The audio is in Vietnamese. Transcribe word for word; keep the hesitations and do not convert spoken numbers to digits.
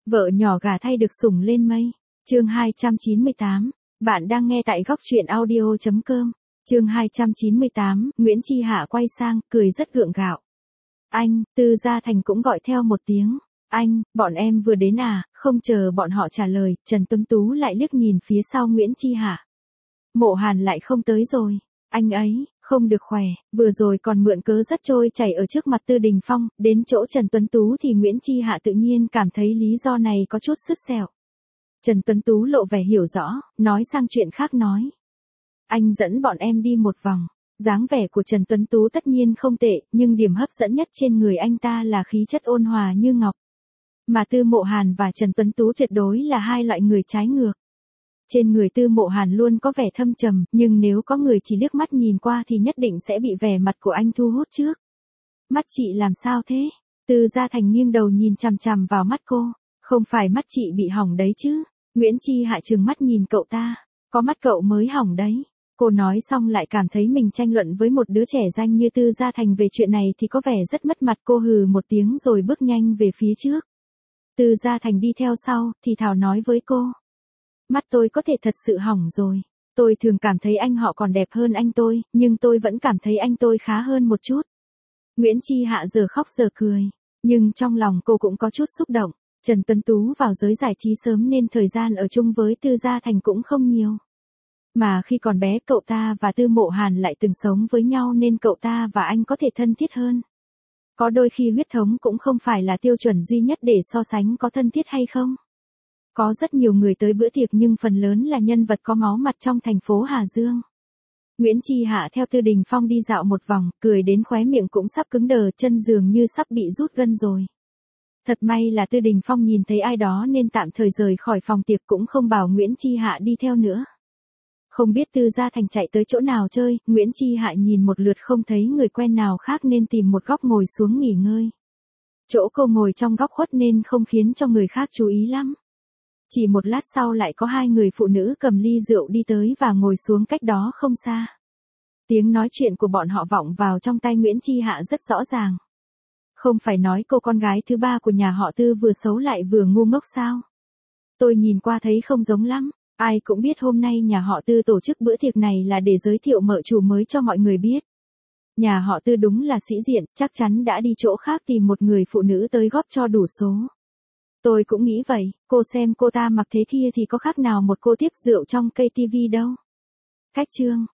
Vợ nhỏ gả thay được sủng lên mây. Chương hai trăm chín mươi tám. Bạn đang nghe tại góc truyện audio chấm com. Chương hai trăm chín mươi tám, Nguyễn Chi Hạ quay sang, cười rất gượng gạo. Anh, Tư Gia Thành cũng gọi theo một tiếng. Anh, bọn em vừa đến à? Không chờ bọn họ trả lời, Trần Tuấn Tú lại liếc nhìn phía sau Nguyễn Chi Hạ. Mộ Hàn lại không tới rồi. Anh ấy, không được khỏe, vừa rồi còn mượn cớ rất trôi chảy ở trước mặt Tư Đình Phong, đến chỗ Trần Tuấn Tú thì Nguyễn Chi Hạ tự nhiên cảm thấy lý do này có chút sứt sẹo. Trần Tuấn Tú lộ vẻ hiểu rõ, nói sang chuyện khác nói. Anh dẫn bọn em đi một vòng. Dáng vẻ của Trần Tuấn Tú tất nhiên không tệ, nhưng điểm hấp dẫn nhất trên người anh ta là khí chất ôn hòa như ngọc. Mà Tư Mộ Hàn và Trần Tuấn Tú tuyệt đối là hai loại người trái ngược. Trên người Tư Mộ Hàn luôn có vẻ thâm trầm, nhưng nếu có người chỉ liếc mắt nhìn qua thì nhất định sẽ bị vẻ mặt của anh thu hút trước. Mắt chị làm sao thế? Tư Gia Thành nghiêng đầu nhìn chằm chằm vào mắt cô. Không phải mắt chị bị hỏng đấy chứ? Nguyễn Chi Hạ trừng mắt nhìn cậu ta. Có mắt cậu mới hỏng đấy. Cô nói xong lại cảm thấy mình tranh luận với một đứa trẻ danh như Tư Gia Thành về chuyện này thì có vẻ rất mất mặt. Cô hừ một tiếng rồi bước nhanh về phía trước. Tư Gia Thành đi theo sau, thì thào nói với cô. Mắt tôi có thể thật sự hỏng rồi. Tôi thường cảm thấy anh họ còn đẹp hơn anh tôi, nhưng tôi vẫn cảm thấy anh tôi khá hơn một chút. Nguyễn Chi Hạ giờ khóc giờ cười, nhưng trong lòng cô cũng có chút xúc động. Trần Tuấn Tú vào giới giải trí sớm nên thời gian ở chung với Tư Gia Thành cũng không nhiều. Mà khi còn bé cậu ta và Tư Mộ Hàn lại từng sống với nhau nên cậu ta và anh có thể thân thiết hơn. Có đôi khi huyết thống cũng không phải là tiêu chuẩn duy nhất để so sánh có thân thiết hay không. Có rất nhiều người tới bữa tiệc nhưng phần lớn là nhân vật có máu mặt trong thành phố Hà Dương. Nguyễn Chi Hạ theo Tư Đình Phong đi dạo một vòng, cười đến khóe miệng cũng sắp cứng đờ, chân dường như sắp bị rút gân rồi. Thật may là Tư Đình Phong nhìn thấy ai đó nên tạm thời rời khỏi phòng tiệc cũng không bảo Nguyễn Chi Hạ đi theo nữa. Không biết Tư Gia Thành chạy tới chỗ nào chơi, Nguyễn Chi Hạ nhìn một lượt không thấy người quen nào khác nên tìm một góc ngồi xuống nghỉ ngơi. Chỗ cô ngồi trong góc khuất nên không khiến cho người khác chú ý lắm. Chỉ một lát sau lại có hai người phụ nữ cầm ly rượu đi tới và ngồi xuống cách đó không xa. Tiếng nói chuyện của bọn họ vọng vào trong tai Nguyễn Chi Hạ rất rõ ràng. Không phải nói cô con gái thứ ba của nhà họ Tư vừa xấu lại vừa ngu ngốc sao? Tôi nhìn qua thấy không giống lắm. Ai cũng biết hôm nay nhà họ Tư tổ chức bữa tiệc này là để giới thiệu mợ chủ mới cho mọi người biết. Nhà họ Tư đúng là sĩ diện, chắc chắn đã đi chỗ khác tìm một người phụ nữ tới góp cho đủ số. Tôi cũng nghĩ vậy, cô xem cô ta mặc thế kia thì có khác nào một cô tiếp rượu trong cây tivi đâu. Cách chương,